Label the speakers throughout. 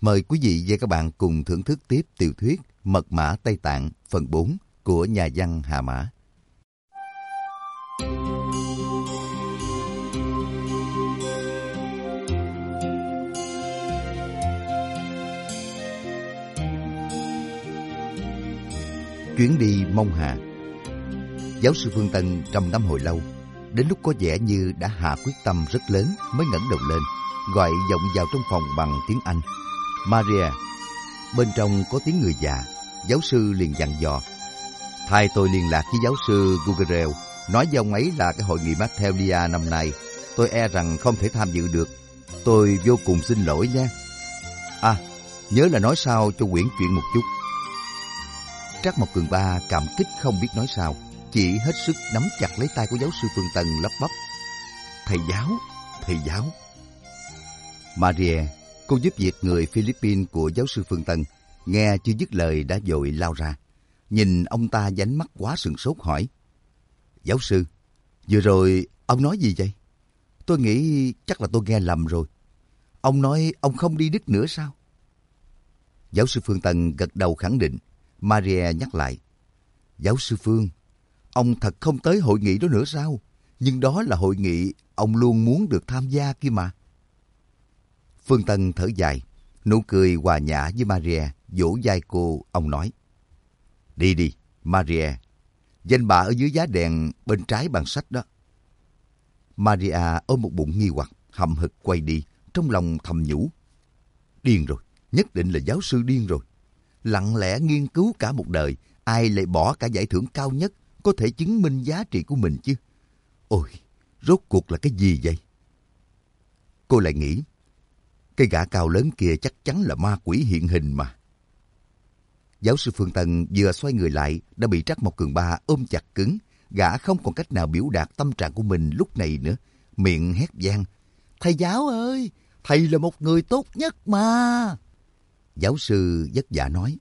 Speaker 1: Mời quý vị và các bạn cùng thưởng thức tiếp tiểu thuyết Mật mã Tây Tạng phần 4 của nhà văn Hà Mã. Chuyến đi Mông Hà. Giáo sư Phương Tân trầm ngâm hồi lâu, đến lúc có vẻ như đã hạ quyết tâm rất lớn mới ngẩng đầu lên, gọi vọng vào trong phòng bằng tiếng Anh. Maria. Bên trong có tiếng người già. Giáo sư liền dặn dò: thay tôi liên lạc với giáo sư Gugerel, nói với ông ấy là cái hội nghị Mathelia năm nay tôi e rằng không thể tham dự được. Tôi vô cùng xin lỗi nha. À, nhớ là nói sao cho quyển chuyện một chút. Trác Mộc Cường Ba cảm kích không biết nói sao, chỉ hết sức nắm chặt lấy tay của giáo sư Phương Tân lắp bắp: thầy giáo. Maria, cô giúp việc người Philippines của giáo sư Phương Tân, nghe chưa dứt lời đã vội lao ra. Nhìn ông ta với ánh mắt quá sửng sốt hỏi: giáo sư, vừa rồi ông nói gì vậy? Tôi nghĩ chắc là tôi nghe lầm rồi. Ông nói ông không đi Đức nữa sao? Giáo sư Phương Tân gật đầu khẳng định. Maria nhắc lại: giáo sư Phương, ông thật không tới hội nghị đó nữa sao? Nhưng đó là hội nghị ông luôn muốn được tham gia kia mà. Phương Tân thở dài, nụ cười hòa nhã với Maria, vỗ vai cô, ông nói: đi, Maria. Danh bạ ở dưới giá đèn bên trái bàn sách đó. Maria ôm một bụng nghi hoặc, hậm hực quay đi, trong lòng thầm nhủ: điên rồi, nhất định là giáo sư điên rồi. Lặng lẽ nghiên cứu cả một đời, ai lại bỏ cả giải thưởng cao nhất có thể chứng minh giá trị của mình chứ? Ôi, rốt cuộc là cái gì vậy? Cô lại nghĩ, cái gã cao lớn kia chắc chắn là ma quỷ hiện hình mà. Giáo sư Phương Tân vừa xoay người lại đã bị Trác Mộc Cường Ba ôm chặt cứng. Gã không còn cách nào biểu đạt tâm trạng của mình lúc này nữa, miệng hét vang: thầy giáo ơi, thầy là một người tốt nhất mà. Giáo sư vất vả nói: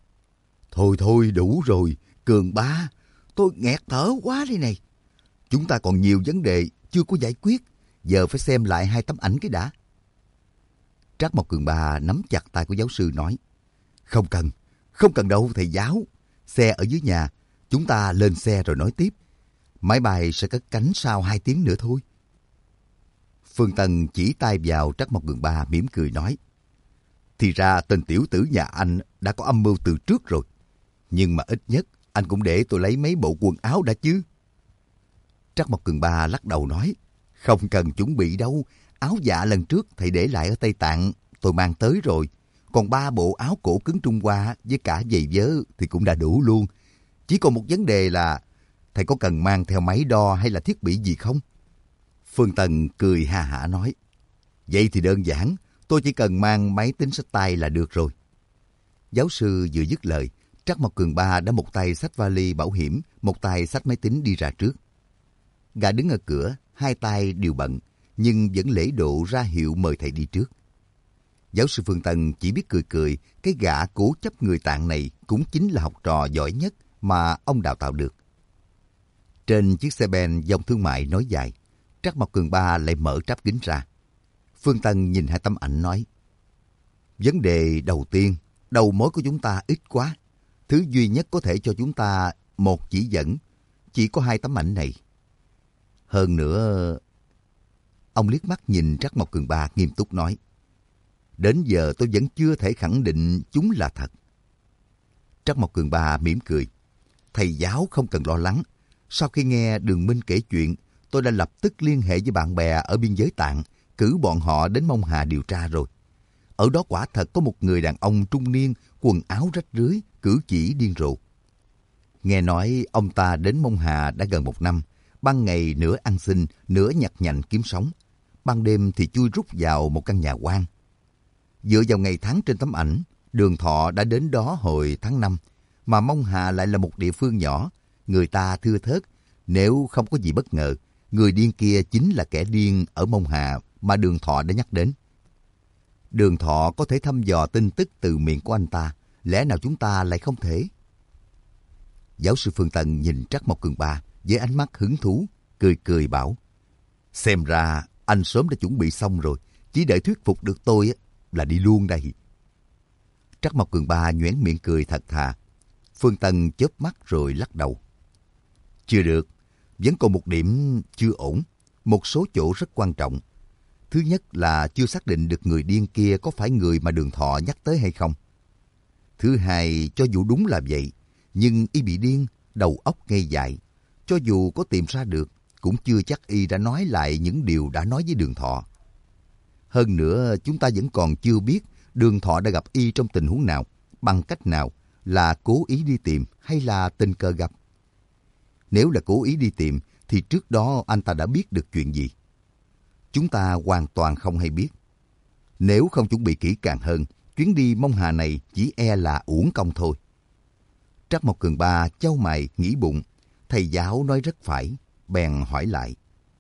Speaker 1: thôi đủ rồi, Cường Ba, tôi nghẹt thở quá đây này. Chúng ta còn nhiều vấn đề chưa có giải quyết, giờ phải xem lại 2 tấm ảnh cái đã. Trác Mộc Cường Ba nắm chặt tay của giáo sư nói: không cần đâu thầy giáo. Xe ở dưới nhà, chúng ta lên xe rồi nói tiếp. Máy bay sẽ cất cánh sau 2 tiếng nữa thôi. Phương Tân chỉ tay vào Trác Mộc Cường Ba mỉm cười nói: thì ra tên tiểu tử nhà anh đã có âm mưu từ trước rồi. Nhưng mà ít nhất anh cũng để tôi lấy mấy bộ quần áo đã chứ. Trác Mộc Cường Ba lắc đầu nói: không cần chuẩn bị đâu. Áo dạ lần trước thầy để lại ở Tây Tạng tôi mang tới rồi. Còn 3 bộ áo cổ cứng Trung Hoa với cả giày vớ thì cũng đã đủ luôn. Chỉ còn một vấn đề là thầy có cần mang theo máy đo hay là thiết bị gì không? Phương Tân cười ha hả nói: vậy thì đơn giản, tôi chỉ cần mang máy tính xách tay là được rồi. Giáo sư vừa dứt lời, Trác Mộc Cường Ba đã một tay xách vali bảo hiểm, một tay xách máy tính đi ra trước. Gã đứng ở cửa, 2 tay đều bận, nhưng vẫn lễ độ ra hiệu mời thầy đi trước. Giáo sư Phương Tân chỉ biết cười, cái gã cố chấp người Tạng này cũng chính là học trò giỏi nhất mà ông đào tạo được. Trên chiếc xe ben dòng thương mại nối dài, Trác Mộc Cường Ba lại mở tráp kính ra. Phương Tân nhìn 2 tấm ảnh nói: vấn đề đầu tiên, đầu mối của chúng ta ít quá. Thứ duy nhất có thể cho chúng ta một chỉ dẫn, chỉ có 2 tấm ảnh này. Hơn nữa... Ông liếc mắt nhìn Trác Mộc Cường Ba nghiêm túc nói: đến giờ tôi vẫn chưa thể khẳng định chúng là thật. Trác Mộc Cường Ba mỉm cười: thầy giáo không cần lo lắng. Sau khi nghe Đường Minh kể chuyện, tôi đã lập tức liên hệ với bạn bè ở biên giới Tạng, cử bọn họ đến Mông Hà điều tra rồi. Ở đó quả thật có một người đàn ông trung niên, quần áo rách rưới, cử chỉ điên rồ. Nghe nói ông ta đến Mông Hà đã gần 1 năm, ban ngày nửa ăn xin, nửa nhặt nhạnh kiếm sống. Ban đêm thì chui rút vào một căn nhà hoang. Dựa vào ngày tháng trên tấm ảnh, Đường Thọ đã đến đó hồi tháng 5, mà Mông Hà lại là một địa phương nhỏ, người ta thưa thớt. Nếu không có gì bất ngờ, người điên kia chính là kẻ điên ở Mông Hà mà Đường Thọ đã nhắc đến. Đường Thọ có thể thăm dò tin tức từ miệng của anh ta, lẽ nào chúng ta lại không thể? Giáo sư Phương Tân nhìn Trác Mộc Cường Ba với ánh mắt hứng thú, cười bảo: xem ra anh sớm đã chuẩn bị xong rồi, chỉ đợi thuyết phục được tôi là đi luôn đây. Trắc Mộc Cường Ba nhoẻn miệng cười thật thà. Phương Tân chớp mắt rồi lắc đầu. Chưa được, vẫn còn một điểm chưa ổn, một số chỗ rất quan trọng. Thứ nhất là chưa xác định được người điên kia có phải người mà Đường Thọ nhắc tới hay không. Thứ hai, cho dù đúng là vậy, nhưng y bị điên, đầu óc ngây dại. Cho dù có tìm ra được, cũng chưa chắc y đã nói lại những điều đã nói với Đường Thọ. Hơn nữa, chúng ta vẫn còn chưa biết Đường Thọ đã gặp y trong tình huống nào, bằng cách nào, là cố ý đi tìm hay là tình cờ gặp. Nếu là cố ý đi tìm, thì trước đó anh ta đã biết được chuyện gì. Chúng ta hoàn toàn không hay biết. Nếu không chuẩn bị kỹ càng hơn, chuyến đi Mông Hà này chỉ e là uổng công thôi. Trắc Mộc Cường Ba chau mày nghĩ bụng, thầy giáo nói rất phải, bèn hỏi lại.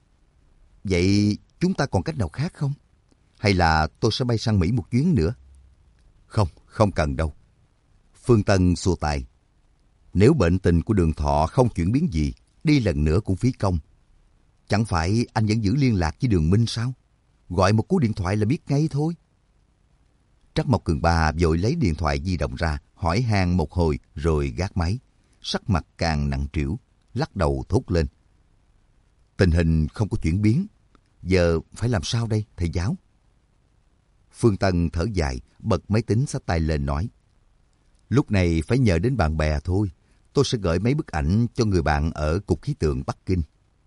Speaker 1: Vậy chúng ta còn cách nào khác không? Hay là tôi sẽ bay sang Mỹ một chuyến nữa? Không, không cần đâu. Phương Tân xua tay. Nếu bệnh tình của Đường Thọ không chuyển biến gì, đi lần nữa cũng phí công. Chẳng phải anh vẫn giữ liên lạc với Đường Minh sao? Gọi một cú điện thoại là biết ngay thôi. Trắc Mộc Cường Ba vội lấy điện thoại di động ra, hỏi han một hồi rồi gác máy. Sắc mặt càng nặng trĩu, lắc đầu thốt lên. Tình hình không có chuyển biến. Giờ phải làm sao đây, thầy giáo? Phương Tân thở dài, bật máy tính xách tay lên nói. Lúc này phải nhờ đến bạn bè thôi. Tôi sẽ gửi mấy bức ảnh cho người bạn ở Cục Khí tượng Bắc Kinh.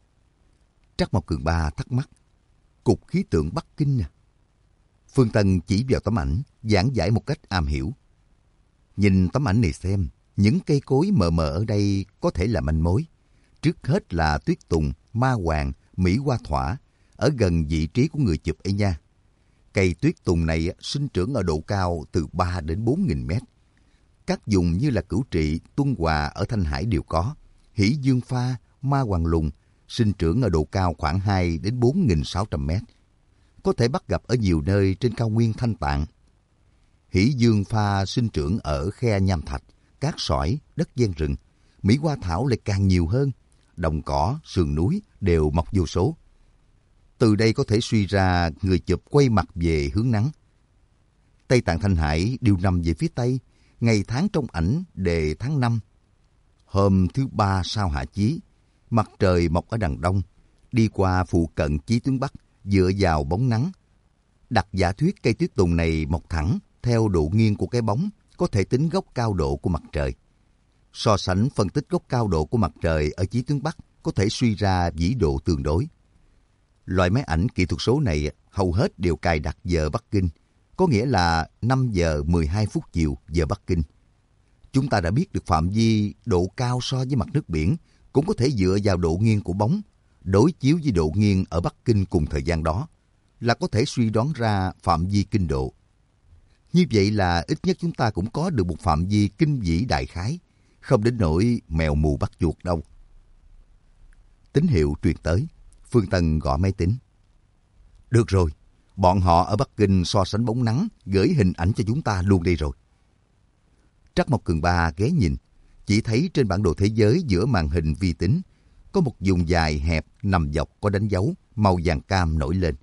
Speaker 1: Trắc Mộc Cường Ba thắc mắc. Cục Khí tượng Bắc Kinh à? Phương Tân chỉ vào tấm ảnh, giảng giải một cách am hiểu. Nhìn tấm ảnh này xem, những cây cối mờ mờ ở đây có thể là manh mối. Trước hết là tuyết tùng, ma hoàng, mỹ hoa thỏa, ở gần vị trí của người chụp ấy nha. Cây tuyết tùng này sinh trưởng ở độ cao từ 3 đến 4 nghìn mét. Các vùng như là Cửu Trị, Tuân Hòa ở Thanh Hải đều có. Hỷ Dương Pha, Ma Hoàng Lùng sinh trưởng ở độ cao khoảng 2 đến 4.600 mét. Có thể bắt gặp ở nhiều nơi trên cao nguyên Thanh Tạng. Hỷ Dương Pha sinh trưởng ở khe nham thạch, cát sỏi, đất ven rừng. Mỹ Hoa Thảo lại càng nhiều hơn. Đồng cỏ, sườn núi đều mọc vô số. Từ đây có thể suy ra người chụp quay mặt về hướng nắng. Tây Tạng Thanh Hải đều nằm về phía Tây. Ngày tháng trong ảnh đề tháng 5. Hôm thứ Ba sau hạ chí, mặt trời mọc ở đằng đông, đi qua phụ cận chí tuyến Bắc, dựa vào bóng nắng. Đặt giả thuyết cây tuyết tùng này mọc thẳng, theo độ nghiêng của cái bóng, có thể tính góc cao độ của mặt trời. So sánh phân tích góc cao độ của mặt trời ở chí tuyến Bắc, có thể suy ra vĩ độ tương đối. Loại máy ảnh kỹ thuật số này hầu hết đều cài đặt giờ Bắc Kinh, có nghĩa là 5 giờ 12 phút chiều giờ Bắc Kinh. Chúng ta đã biết được phạm vi độ cao so với mặt nước biển, cũng có thể dựa vào độ nghiêng của bóng, đối chiếu với độ nghiêng ở Bắc Kinh cùng thời gian đó, là có thể suy đoán ra phạm vi kinh độ. Như vậy là ít nhất chúng ta cũng có được một phạm vi kinh vĩ đại khái, không đến nỗi mèo mù bắt chuột đâu. Tín hiệu truyền tới, Phương Tân gõ máy tính. Được rồi, bọn họ ở Bắc Kinh so sánh bóng nắng, gửi hình ảnh cho chúng ta luôn đây rồi. Trắc Mộc Cường Ba ghé nhìn, chỉ thấy trên bản đồ thế giới giữa màn hình vi tính, có một vùng dài hẹp nằm dọc có đánh dấu, màu vàng cam nổi lên.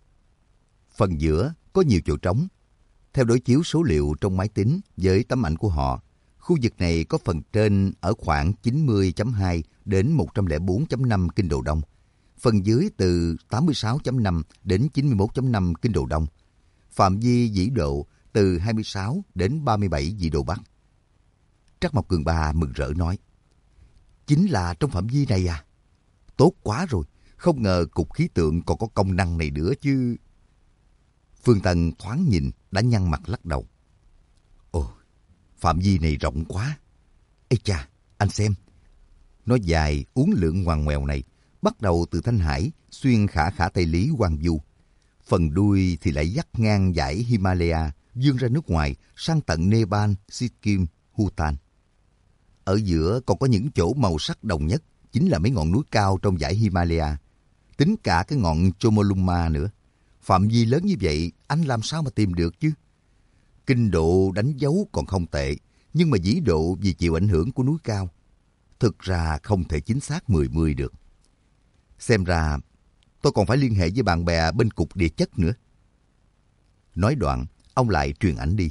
Speaker 1: Phần giữa có nhiều chỗ trống. Theo đối chiếu số liệu trong máy tính với tấm ảnh của họ, khu vực này có phần trên ở khoảng 90.2 đến 104.5 kinh độ đông, phần dưới từ 86.5 đến 91.5 kinh độ đông, phạm vi vĩ độ từ 26 đến 37 vĩ độ Bắc. Trắc Mộc Cường Ba mừng rỡ nói, chính là trong phạm vi này à? Tốt quá rồi, không ngờ Cục Khí tượng còn có công năng này nữa chứ. Phương Tân thoáng nhìn đã nhăn mặt lắc đầu. Ồ, phạm vi này rộng quá. Ê cha, anh xem. Nó dài uốn lượn ngoằn ngoèo này, bắt đầu từ Thanh Hải, xuyên khả khả Tây Lý Hoàng Du. Phần đuôi thì lại dắt ngang dãy Himalaya, vươn ra nước ngoài, sang tận Nepal, Sikkim, Bhutan. Ở giữa còn có những chỗ màu sắc đồng nhất, chính là mấy ngọn núi cao trong dãy Himalaya. Tính cả cái ngọn Chomolungma nữa. Phạm vi lớn như vậy, anh làm sao mà tìm được chứ? Kinh độ đánh dấu còn không tệ, nhưng mà vĩ độ vì chịu ảnh hưởng của núi cao. Thực ra không thể chính xác 10 được. Xem ra, tôi còn phải liên hệ với bạn bè bên Cục Địa chất nữa. Nói đoạn, ông lại truyền ảnh đi.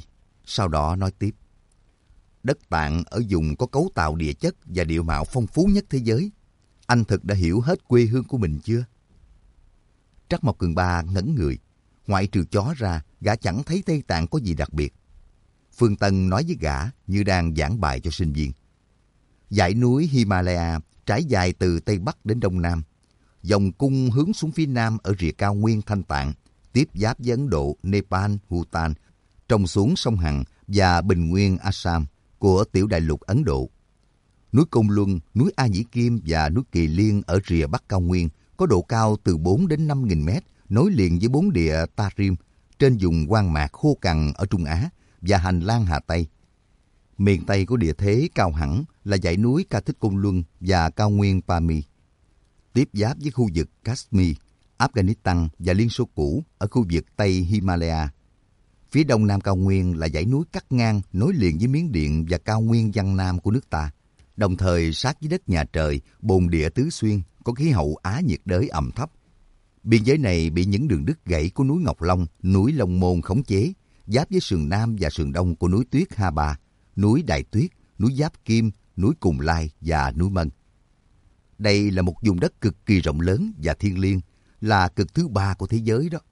Speaker 1: Sau đó nói tiếp. Đất Tạng ở vùng có cấu tạo địa chất và địa mạo phong phú nhất thế giới. Anh thực đã hiểu hết quê hương của mình chưa? Trắc Mộc Cường Ba ngẩn người. Ngoại trừ chó ra, gã chẳng thấy Tây Tạng có gì đặc biệt. Phương Tân nói với gã như đang giảng bài cho sinh viên. Dãy núi Himalaya trải dài từ Tây Bắc đến Đông Nam. Vòng cung hướng xuống phía Nam ở rìa cao nguyên Thanh Tạng, tiếp giáp với Ấn Độ, Nepal, Bhutan, trông xuống sông Hằng và bình nguyên Assam của tiểu đại lục Ấn Độ. Núi Côn Luân, núi A Nhĩ Kim và núi Kỳ Liên ở rìa Bắc cao nguyên có độ cao từ 4 đến 5.000 mét, nối liền với bốn địa Tarim trên vùng hoang mạc khô cằn ở Trung Á và hành lang Hà Tây. Miền Tây của địa thế cao hẳn là dãy núi Ca Thích Côn Luân và cao nguyên Pamir, tiếp giáp với khu vực Kashmir, Afghanistan và Liên Xô cũ ở khu vực Tây Himalaya. Phía đông nam cao nguyên là dãy núi cắt ngang nối liền với Miến Điện và cao nguyên Giang Nam của nước ta, đồng thời sát với đất nhà trời, bồn địa tứ xuyên, có khí hậu Á nhiệt đới ẩm thấp. Biên giới này bị những đường đứt gãy của núi Ngọc Long, núi Long Môn khống chế, giáp với sườn nam và sườn đông của núi Tuyết Ha Ba, núi Đại Tuyết, núi Giáp Kim, núi Cùn Lai và núi Mân. Đây là một vùng đất cực kỳ rộng lớn và thiêng liêng, là cực thứ ba của thế giới đó.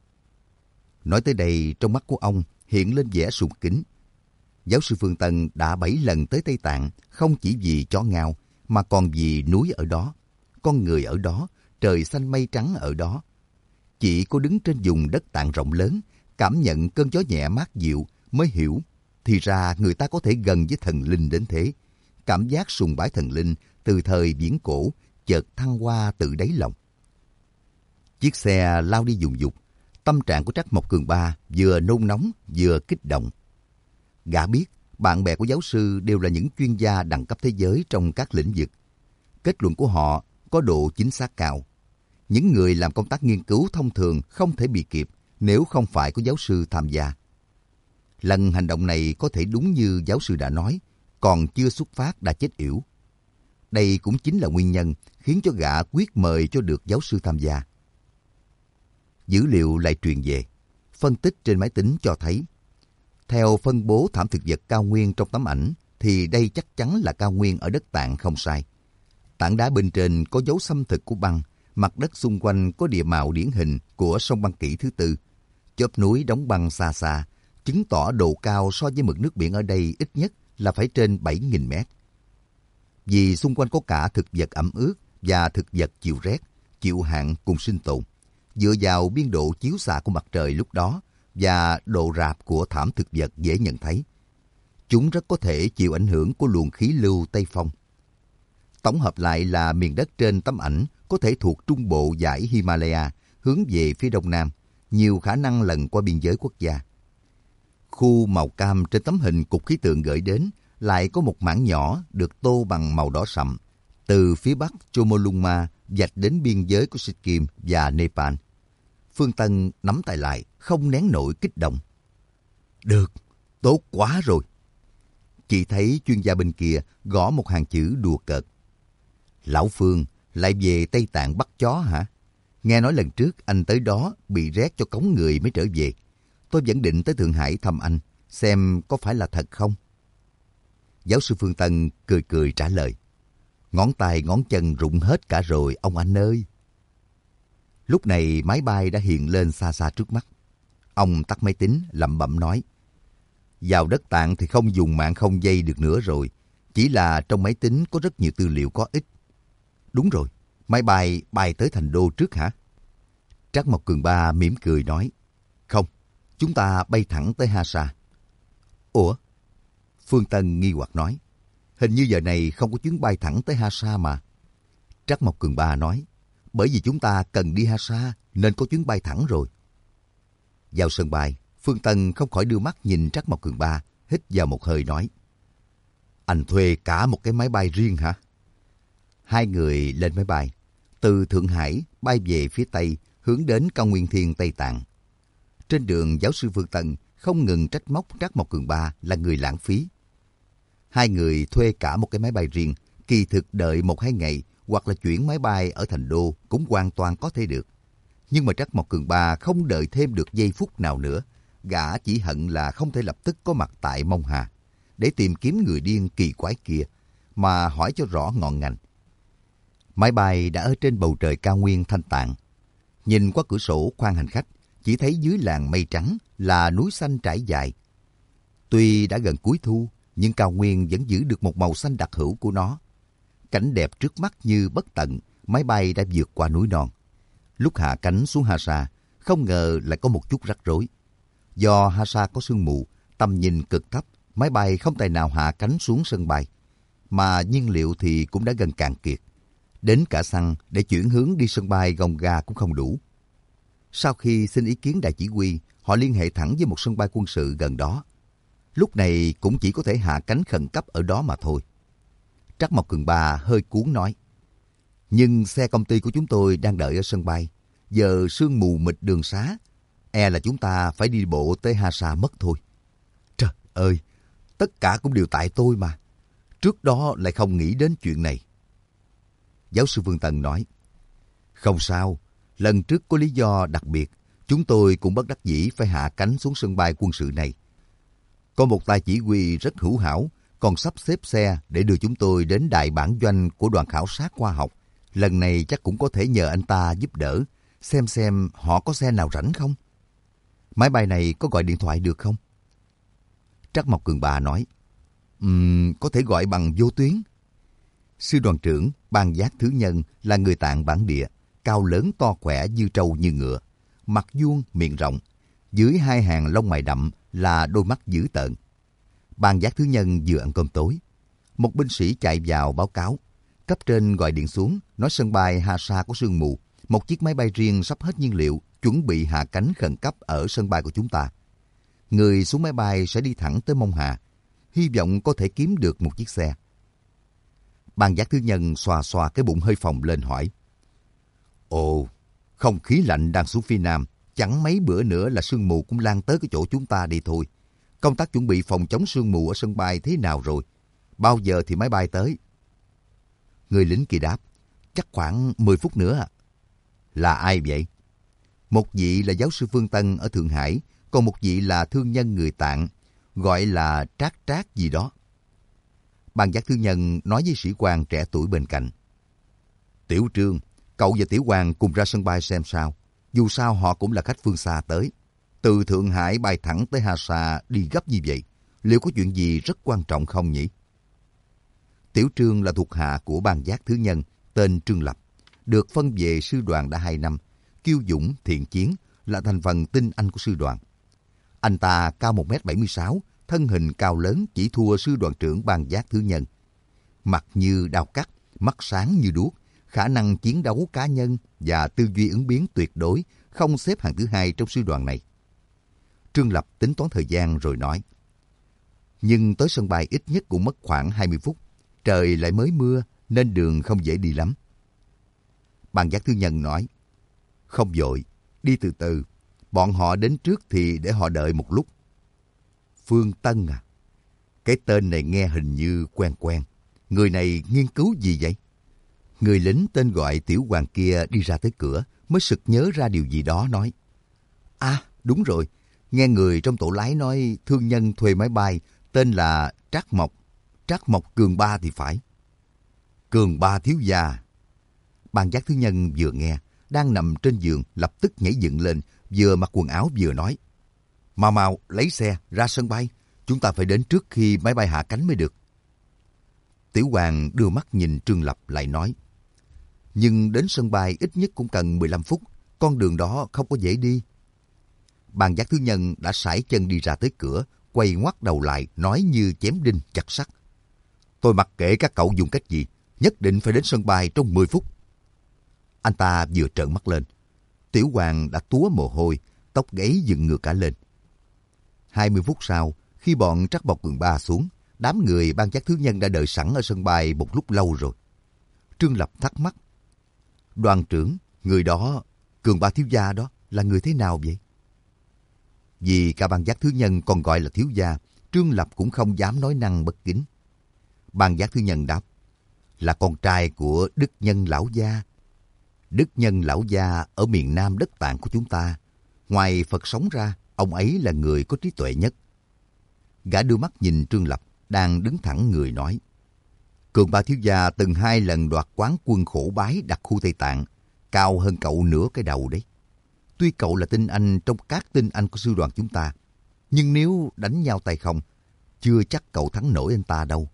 Speaker 1: Nói tới đây, trong mắt của ông hiện lên vẻ sùng kính. Giáo sư Phương Tân đã 7 lần tới Tây Tạng, không chỉ vì chó ngao, mà còn vì núi ở đó, con người ở đó, trời xanh mây trắng ở đó. Chỉ có đứng trên vùng đất Tạng rộng lớn, cảm nhận cơn gió nhẹ mát dịu mới hiểu, thì ra người ta có thể gần với thần linh đến thế. Cảm giác sùng bái thần linh từ thời viễn cổ chợt thăng hoa từ đáy lòng. Chiếc xe lao đi vùng vụt, tâm trạng của Trắc Mộc Cường Ba vừa nôn nóng vừa kích động. Gã biết bạn bè của giáo sư đều là những chuyên gia đẳng cấp thế giới trong các lĩnh vực. Kết luận của họ có độ chính xác cao. Những người làm công tác nghiên cứu thông thường không thể bị kịp nếu không phải có giáo sư tham gia. Lần hành động này có thể đúng như giáo sư đã nói, còn chưa xuất phát đã chết yểu. Đây cũng chính là nguyên nhân khiến cho gã quyết mời cho được giáo sư tham gia. Dữ liệu lại truyền về, phân tích trên máy tính cho thấy, theo phân bố thảm thực vật cao nguyên trong tấm ảnh, thì đây chắc chắn là cao nguyên ở đất Tạng không sai. Tảng đá bên trên có dấu xâm thực của băng, mặt đất xung quanh có địa mạo điển hình của sông băng kỷ thứ tư. Chóp núi đóng băng xa xa, chứng tỏ độ cao so với mực nước biển ở đây ít nhất là phải trên 7.000 mét. Vì xung quanh có cả thực vật ẩm ướt và thực vật chịu rét, chịu hạn cùng sinh tồn. Dựa vào biên độ chiếu xạ của mặt trời lúc đó và độ rạp của thảm thực vật dễ nhận thấy, chúng rất có thể chịu ảnh hưởng của luồng khí lưu Tây Phong. Tổng hợp lại là miền đất trên tấm ảnh có thể thuộc trung bộ dãy Himalaya hướng về phía đông nam, nhiều khả năng lần qua biên giới quốc gia. Khu màu cam trên tấm hình cục khí tượng gửi đến lại có một mảng nhỏ được tô bằng màu đỏ sậm, từ phía bắc Chomolungma vạch đến biên giới của Sikkim và Nepal. Phương Tân nắm tay lại, không nén nổi kích động. Được, tốt quá rồi. Chị thấy chuyên gia bên kia gõ một hàng chữ đùa cợt. Lão Phương, lại về Tây Tạng bắt chó hả? Nghe nói lần trước anh tới đó bị rét cho cống người mới trở về. Tôi vẫn định tới Thượng Hải thăm anh, xem có phải là thật không? Giáo sư Phương Tân cười cười trả lời. Ngón tay ngón chân rụng hết cả rồi ông anh ơi. Lúc này máy bay đã hiện lên xa xa trước mắt. Ông tắt máy tính lẩm bẩm nói. Vào đất Tạng thì không dùng mạng không dây được nữa rồi. Chỉ là trong máy tính có rất nhiều tư liệu có ích. Đúng rồi, máy bay bay tới thành đô trước hả? Trắc Mộc Cường Ba mỉm cười nói. Không, chúng ta bay thẳng tới Hasa. Ủa? Phương Tân nghi hoặc nói. Hình như giờ này không có chuyến bay thẳng tới Hasa mà. Trắc Mộc Cường Ba nói. Bởi vì chúng ta cần đi Hasa nên có chuyến bay thẳng rồi. Vào sân bay, Phương Tân không khỏi đưa mắt nhìn Trắc Mộc Cường Ba, hít vào một hơi nói. Anh thuê cả một cái máy bay riêng hả? Hai người lên máy bay, từ Thượng Hải bay về phía Tây, hướng đến cao nguyên thiên Tây Tạng. Trên đường, giáo sư Phương Tân không ngừng trách móc Trắc Mộc Cường Ba là người lãng phí. Hai người thuê cả một cái máy bay riêng, kỳ thực đợi 1-2 ngày hoặc là chuyển máy bay ở thành đô cũng hoàn toàn có thể được. Nhưng mà Trắc Mộc Cường Ba không đợi thêm được giây phút nào nữa, gã chỉ hận là không thể lập tức có mặt tại Mông Hà để tìm kiếm người điên kỳ quái kia mà hỏi cho rõ ngọn ngành. Máy bay đã ở trên bầu trời cao nguyên thanh tạng. Nhìn qua cửa sổ khoang hành khách, chỉ thấy dưới làn mây trắng là núi xanh trải dài. Tuy đã gần cuối thu, nhưng cao nguyên vẫn giữ được một màu xanh đặc hữu của nó. Cảnh đẹp trước mắt như bất tận, máy bay đã vượt qua núi non. Lúc hạ cánh xuống Hasa, không ngờ lại có một chút rắc rối. Do Hasa có sương mù, tầm nhìn cực thấp, máy bay không tài nào hạ cánh xuống sân bay. Mà nhiên liệu thì cũng đã gần cạn kiệt. Đến cả xăng để chuyển hướng đi sân bay Gonga cũng không đủ. Sau khi xin ý kiến đại chỉ huy, họ liên hệ thẳng với một sân bay quân sự gần đó. Lúc này cũng chỉ có thể hạ cánh khẩn cấp ở đó mà thôi. Trắc Mộc Cường Ba hơi cuốn nói. Nhưng xe công ty của chúng tôi đang đợi ở sân bay. Giờ sương mù mịt đường xá. E là chúng ta phải đi bộ tới Hasa mất thôi. Trời ơi, tất cả cũng đều tại tôi mà. Trước đó lại không nghĩ đến chuyện này. Giáo sư Phương Tân nói. Không sao, lần trước có lý do đặc biệt. Chúng tôi cũng bất đắc dĩ phải hạ cánh xuống sân bay quân sự này. Có một tài chỉ huy rất hữu hảo, còn sắp xếp xe để đưa chúng tôi đến đại bản doanh của đoàn khảo sát khoa học. Lần này chắc cũng có thể nhờ anh ta giúp đỡ, xem họ có xe nào rảnh không? Máy bay này có gọi điện thoại được không? Trắc Mộc Cường Ba nói, có thể gọi bằng vô tuyến. Sư đoàn trưởng Ban Giác Thứ Nhân là người Tạng bản địa, cao lớn to khỏe như trâu như ngựa, mặt vuông miệng rộng, dưới hai hàng lông mày đậm là đôi mắt dữ tợn. Ban Giác Thứ Nhân vừa ăn cơm tối, một binh sĩ chạy vào báo cáo. Cấp trên gọi điện xuống, nói sân bay Hasa có sương mù, một chiếc máy bay riêng sắp hết nhiên liệu, chuẩn bị hạ cánh khẩn cấp ở sân bay của chúng ta. Người xuống máy bay sẽ đi thẳng tới Mông Hà, hy vọng có thể kiếm được một chiếc xe. Ban Giác Thứ Nhân xoa xoa cái bụng hơi phồng lên hỏi. Ồ, không khí lạnh đang xuống phía Nam, chẳng mấy bữa nữa là sương mù cũng lan tới cái chỗ chúng ta đi thôi. Công tác chuẩn bị phòng chống sương mù ở sân bay thế nào rồi? Bao giờ thì máy bay tới? Người lính kia đáp, chắc khoảng 10 phút nữa ạ. Là ai vậy? Một vị là giáo sư Phương Tân ở Thượng Hải, còn một vị là thương nhân người Tạng, gọi là Trác Trác gì đó. Ban Giác Thứ Nhân nói với sĩ quan trẻ tuổi bên cạnh. Tiểu Trương, cậu và Tiểu Hoàng cùng ra sân bay xem sao. Dù sao họ cũng là khách phương xa tới. Từ Thượng Hải bay thẳng tới Hasa đi gấp như vậy, liệu có chuyện gì rất quan trọng không nhỉ? Tiểu Trương là thuộc hạ của Ban Giác Thứ Nhân, tên Trương Lập, được phân về sư đoàn đã 2 năm, kiêu dũng, thiện chiến, là thành phần tinh anh của sư đoàn. Anh ta cao 1m76, thân hình cao lớn chỉ thua sư đoàn trưởng Ban Giác Thứ Nhân. Mặt như đao cắt, mắt sáng như đuốc, khả năng chiến đấu cá nhân và tư duy ứng biến tuyệt đối, không xếp hạng thứ 2 trong sư đoàn này. Trương Lập tính toán thời gian rồi nói. Nhưng tới sân bay ít nhất cũng mất khoảng 20 phút. Trời lại mới mưa nên đường không dễ đi lắm. Ban Giác Thứ Nhân nói. Không vội, đi từ từ. Bọn họ đến trước thì để họ đợi một lúc. Phương Tân à? Cái tên này nghe hình như quen quen. Người này nghiên cứu gì vậy? Người lính tên gọi Tiểu Hoàng kia đi ra tới cửa, mới sực nhớ ra điều gì đó nói. À, đúng rồi. Nghe người trong tổ lái nói thương nhân thuê máy bay tên là Trắc Mộc Cường Ba thì phải. Cường Ba thiếu gia. Ban Giác Thứ Nhân vừa nghe, đang nằm trên giường lập tức nhảy dựng lên, vừa mặc quần áo vừa nói. Mau lấy xe ra sân bay, chúng ta phải đến trước khi máy bay hạ cánh mới được. Tiểu Hoàng đưa mắt nhìn Trương Lập lại nói. Nhưng đến sân bay ít nhất cũng cần 15 phút, con đường đó không có dễ đi. Ban Giác Thứ Nhân đã sải chân đi ra tới cửa, quay ngoắt đầu lại nói như chém đinh chặt sắt. Tôi mặc kệ các cậu dùng cách gì, nhất định phải đến sân bay trong 10 phút. Anh ta vừa trợn mắt lên. Tiểu Hoàng đã túa mồ hôi, tóc gáy dựng ngược cả lên. 20 phút sau, khi bọn Trắc Mộc Cường Ba xuống, đám người Ban Giác Thứ Nhân đã đợi sẵn ở sân bay một lúc lâu rồi. Trương Lập thắc mắc. Đoàn trưởng, người đó, Cường Ba thiếu gia đó, là người thế nào vậy? Vì cả Ban Giác Thứ Nhân còn gọi là thiếu gia, Trương Lập cũng không dám nói năng bất kính. Ban Giác Thứ Nhân đáp, là con trai của Đức Nhân lão gia. Đức Nhân lão gia ở miền Nam đất Tạng của chúng ta. Ngoài Phật sống ra, ông ấy là người có trí tuệ nhất. Gã đưa mắt nhìn Trương Lập, đang đứng thẳng người nói. Cường Ba thiếu gia từng 2 lần đoạt quán quân Khổ Bái đặt khu Tây Tạng, cao hơn cậu nửa cái đầu đấy. Tuy cậu là tinh anh trong các tinh anh của sư đoàn chúng ta, nhưng nếu đánh nhau tay không, chưa chắc cậu thắng nổi anh ta đâu.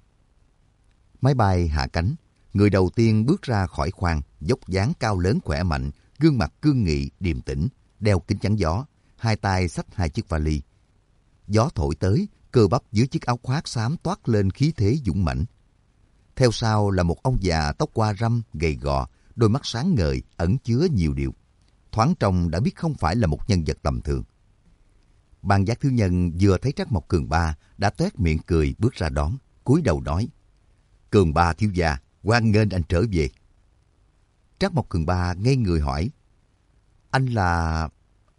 Speaker 1: Máy bay hạ cánh, người đầu tiên bước ra khỏi khoang, dốc dáng cao lớn khỏe mạnh, gương mặt cương nghị, điềm tĩnh, đeo kính chắn gió, 2 tay xách 2 chiếc vali. Gió thổi tới, cơ bắp dưới chiếc áo khoác xám toát lên khí thế dũng mãnh. Theo sau là một ông già tóc qua râm, gầy gò, đôi mắt sáng ngời, ẩn chứa nhiều điều. Thoáng trông đã biết không phải là một nhân vật tầm thường. Ban giác thứ nhân vừa thấy Trác Mộc Cường Ba đã toét miệng cười bước ra đón, cúi đầu nói: Cường Ba thiếu gia, hoan nghênh anh trở về. Trác Mộc Cường Ba ngây người hỏi: Anh là...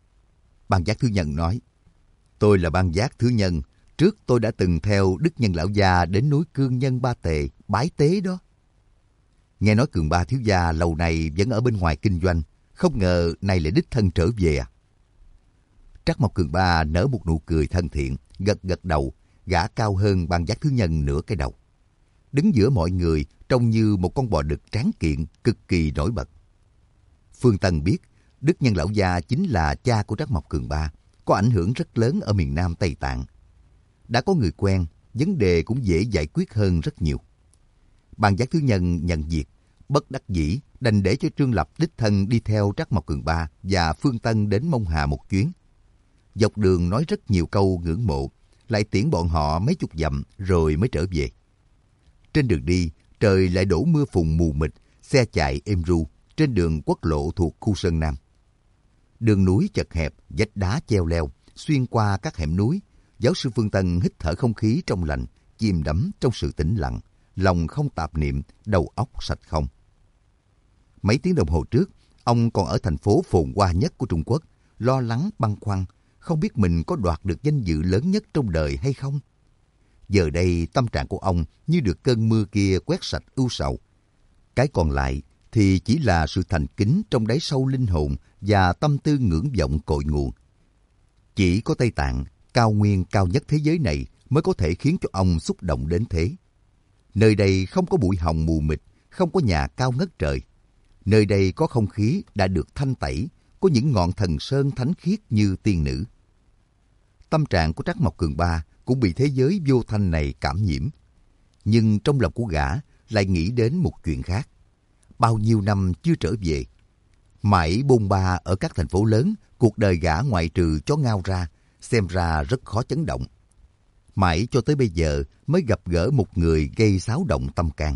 Speaker 1: Ban giác thứ nhân nói: Tôi là Ban giác thứ nhân. Trước tôi đã từng theo Đức Nhân lão gia đến núi Cương Nhân Ba Tề bái tế đó. Nghe nói Cường Ba thiếu gia lâu nay vẫn ở bên ngoài kinh doanh, không ngờ nay lại đích thân trở về à? Trác Mộc Cường Ba nở một nụ cười thân thiện, gật gật đầu, gã cao hơn Ban giác thứ nhân nửa cái đầu. Đứng giữa mọi người trông như một con bò đực tráng kiện, cực kỳ nổi bật. Phương Tân biết Đức Nhân lão gia chính là cha của Trác Mộc Cường Ba, có ảnh hưởng rất lớn ở miền Nam Tây Tạng. Đã có người quen, vấn đề cũng dễ giải quyết hơn rất nhiều. Ban giác thứ nhân nhận việc, bất đắc dĩ đành để cho Trương Lập đích thân đi theo Trác Mộc Cường Ba và Phương Tân đến Mông Hà một chuyến. Dọc đường nói rất nhiều câu ngưỡng mộ, lại tiễn bọn họ mấy chục dặm rồi mới trở về. Trên đường đi, trời lại đổ mưa phùn mù mịt, xe chạy êm ru trên đường quốc lộ thuộc khu Sơn Nam. Đường núi chật hẹp, vách đá cheo leo, xuyên qua các hẻm núi. Giáo sư Phương Tân hít thở không khí trong lành, chìm đắm trong sự tĩnh lặng, lòng không tạp niệm, đầu óc sạch không. Mấy tiếng đồng hồ trước, ông còn ở thành phố phồn hoa nhất của Trung Quốc, lo lắng băn khoăn, không biết mình có đoạt được danh dự lớn nhất trong đời hay không. Giờ đây tâm trạng của ông như được cơn mưa kia quét sạch ưu sầu. Cái còn lại thì chỉ là sự thành kính trong đáy sâu linh hồn và tâm tư ngưỡng vọng cội nguồn. Chỉ có Tây Tạng, cao nguyên cao nhất thế giới này mới có thể khiến cho ông xúc động đến thế. Nơi đây không có bụi hồng mù mịt, không có nhà cao ngất trời. Nơi đây có không khí đã được thanh tẩy, có những ngọn thần sơn thánh khiết như tiên nữ. Tâm trạng của Trác Mộc Cường Ba cũng bị thế giới vô thanh này cảm nhiễm. Nhưng trong lòng của gã lại nghĩ đến một chuyện khác. Bao nhiêu năm chưa trở về. Mãi bôn ba ở các thành phố lớn, cuộc đời gã ngoại trừ chó ngao ra, xem ra rất khó chấn động. Mãi cho tới bây giờ mới gặp gỡ một người gây xáo động tâm can.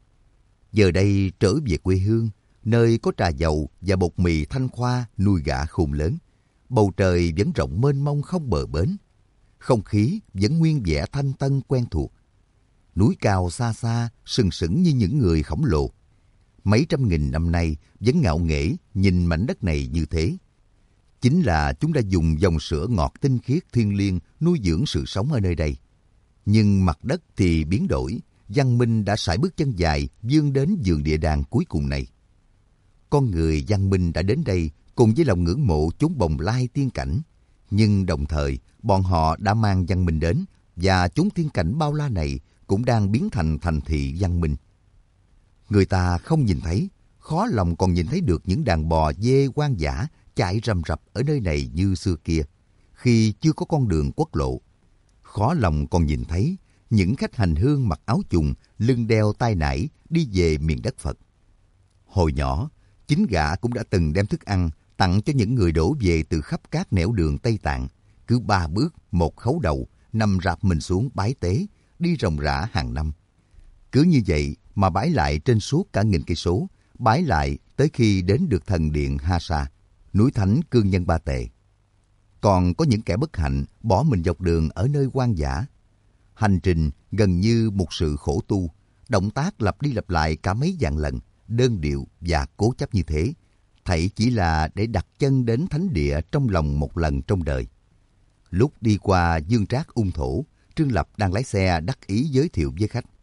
Speaker 1: Giờ đây trở về quê hương, nơi có trà dầu và bột mì Thanh Khoa nuôi gã khôn lớn. Bầu trời vẫn rộng mênh mông không bờ bến. Không khí vẫn nguyên vẻ thanh tân quen thuộc. Núi cao xa xa, sừng sững như những người khổng lồ. Mấy trăm nghìn năm nay vẫn ngạo nghễ nhìn mảnh đất này như thế. Chính là chúng đã dùng dòng sữa ngọt tinh khiết thiêng liêng nuôi dưỡng sự sống ở nơi đây. Nhưng mặt đất thì biến đổi, văn minh đã sải bước chân dài vươn đến vườn địa đàng cuối cùng này. Con người văn minh đã đến đây cùng với lòng ngưỡng mộ chốn bồng lai tiên cảnh. Nhưng đồng thời, bọn họ đã mang văn minh đến và chốn tiên cảnh bao la này cũng đang biến thành thành thị văn minh. Người ta không nhìn thấy, khó lòng còn nhìn thấy được những đàn bò dê hoang dã chạy rầm rập ở nơi này như xưa kia, khi chưa có con đường quốc lộ. Khó lòng còn nhìn thấy những khách hành hương mặc áo chùng, lưng đeo tai nải đi về miền đất Phật. Hồi nhỏ, chính gã cũng đã từng đem thức ăn tặng cho những người đổ về từ khắp các nẻo đường Tây Tạng. Cứ 3 bước, một khấu đầu, nằm rạp mình xuống bái tế, đi ròng rã hàng năm. Cứ như vậy mà bái lại trên suốt cả nghìn cây số, bái lại tới khi đến được thần điện Ha Sa, núi thánh Cương Nhân Ba Tề. Còn có những kẻ bất hạnh bỏ mình dọc đường ở nơi hoang dã. Hành trình gần như một sự khổ tu, động tác lặp đi lặp lại cả mấy vạn lần, đơn điệu và cố chấp như thế, thảy chỉ là để đặt chân đến thánh địa trong lòng một lần trong đời. Lúc đi qua Dương Trác Ung Thổ, Trương Lập đang lái xe đắc ý giới thiệu với khách.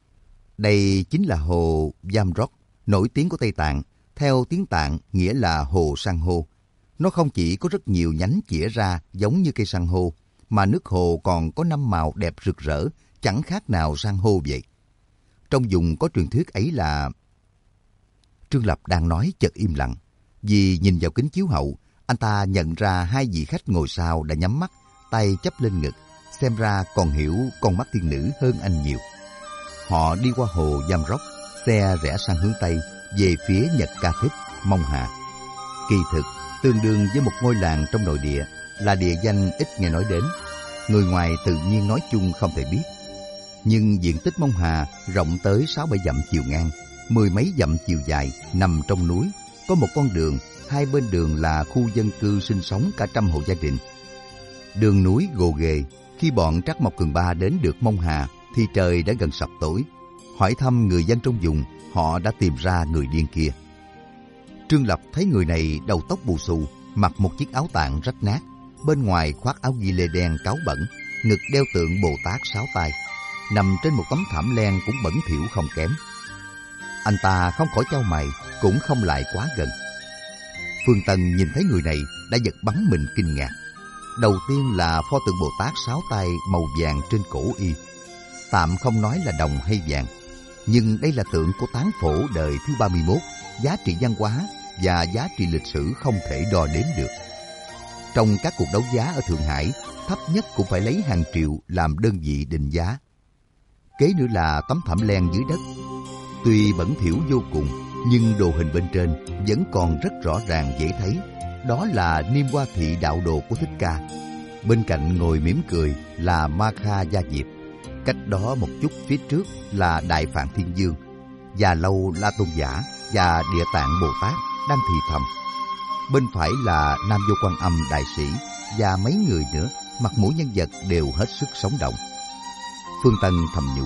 Speaker 1: Đây chính là hồ Yam Rock, nổi tiếng của Tây Tạng, theo tiếng Tạng nghĩa là hồ san hô. Nó không chỉ có rất nhiều nhánh chĩa ra giống như cây san hô, mà nước hồ còn có 5 màu đẹp rực rỡ, chẳng khác nào san hô vậy. Trong vùng có truyền thuyết ấy là... Trương Lập đang nói chợt im lặng, vì nhìn vào kính chiếu hậu, anh ta nhận ra hai vị khách ngồi sau đã nhắm mắt, tay chắp lên ngực, xem ra còn hiểu con mắt thiên nữ hơn anh nhiều. Họ đi qua hồ Giam Rốc, xe rẽ sang hướng Tây, về phía Nhật Ca Thích, Mông Hà. Kỳ thực, tương đương với một ngôi làng trong nội địa, là địa danh ít nghe nói đến. Người ngoài tự nhiên nói chung không thể biết. Nhưng diện tích Mông Hà rộng tới 6-7 dặm chiều ngang, 10 mấy dặm chiều dài, nằm trong núi, có một con đường, hai bên đường là khu dân cư sinh sống cả trăm hộ gia đình. Đường núi gồ ghề, khi bọn Trắc Mộc Cường Ba đến được Mông Hà thì trời đã gần sập tối. Hỏi thăm người dân trong vùng, họ đã tìm ra người điên kia. Trương Lập thấy người này đầu tóc bù xù, mặc một chiếc áo tạng rách nát, bên ngoài khoác áo ghi lê đen cáu bẩn, ngực đeo tượng Bồ Tát 6 tay, nằm trên một tấm thảm len cũng bẩn thỉu không kém. Anh ta không khỏi chau mày, cũng không lại quá gần. Phương Tân nhìn thấy người này đã giật bắn mình kinh ngạc. Đầu tiên là pho tượng Bồ Tát 6 tay màu vàng trên cổ y. Tạm không nói là đồng hay vàng, nhưng đây là tượng của tán phổ đời thứ 31, giá trị văn hóa và giá trị lịch sử không thể đo đếm được. Trong các cuộc đấu giá ở Thượng Hải, thấp nhất cũng phải lấy hàng triệu làm đơn vị định giá. Kế nữa là tấm thảm len dưới đất. Tuy bẩn thỉu vô cùng, nhưng đồ hình bên trên vẫn còn rất rõ ràng dễ thấy. Đó là Niêm Hoa Thị đạo đồ của Thích Ca. Bên cạnh ngồi mỉm cười là Ma Kha Gia Diệp. Cách đó một chút phía trước là Đại Phạn Thiên Dương, Già Lâu La Tôn Giả và Địa Tạng Bồ Tát đang thì thầm. Bên phải là Nam Vô Quan Âm Đại Sĩ và mấy người nữa, mặt mũi nhân vật đều hết sức sống động. Phương Tân thầm nhủ,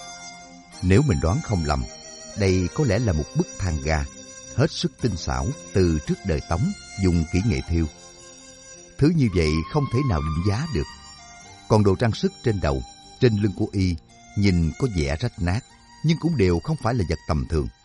Speaker 1: nếu mình đoán không lầm, đây có lẽ là một bức than ga, hết sức tinh xảo từ trước đời Tống, dùng kỹ nghệ thêu. Thứ như vậy không thể nào định giá được. Còn đồ trang sức trên đầu, trên lưng của y, nhìn có vẻ rách nát, nhưng cũng đều không phải là vật tầm thường.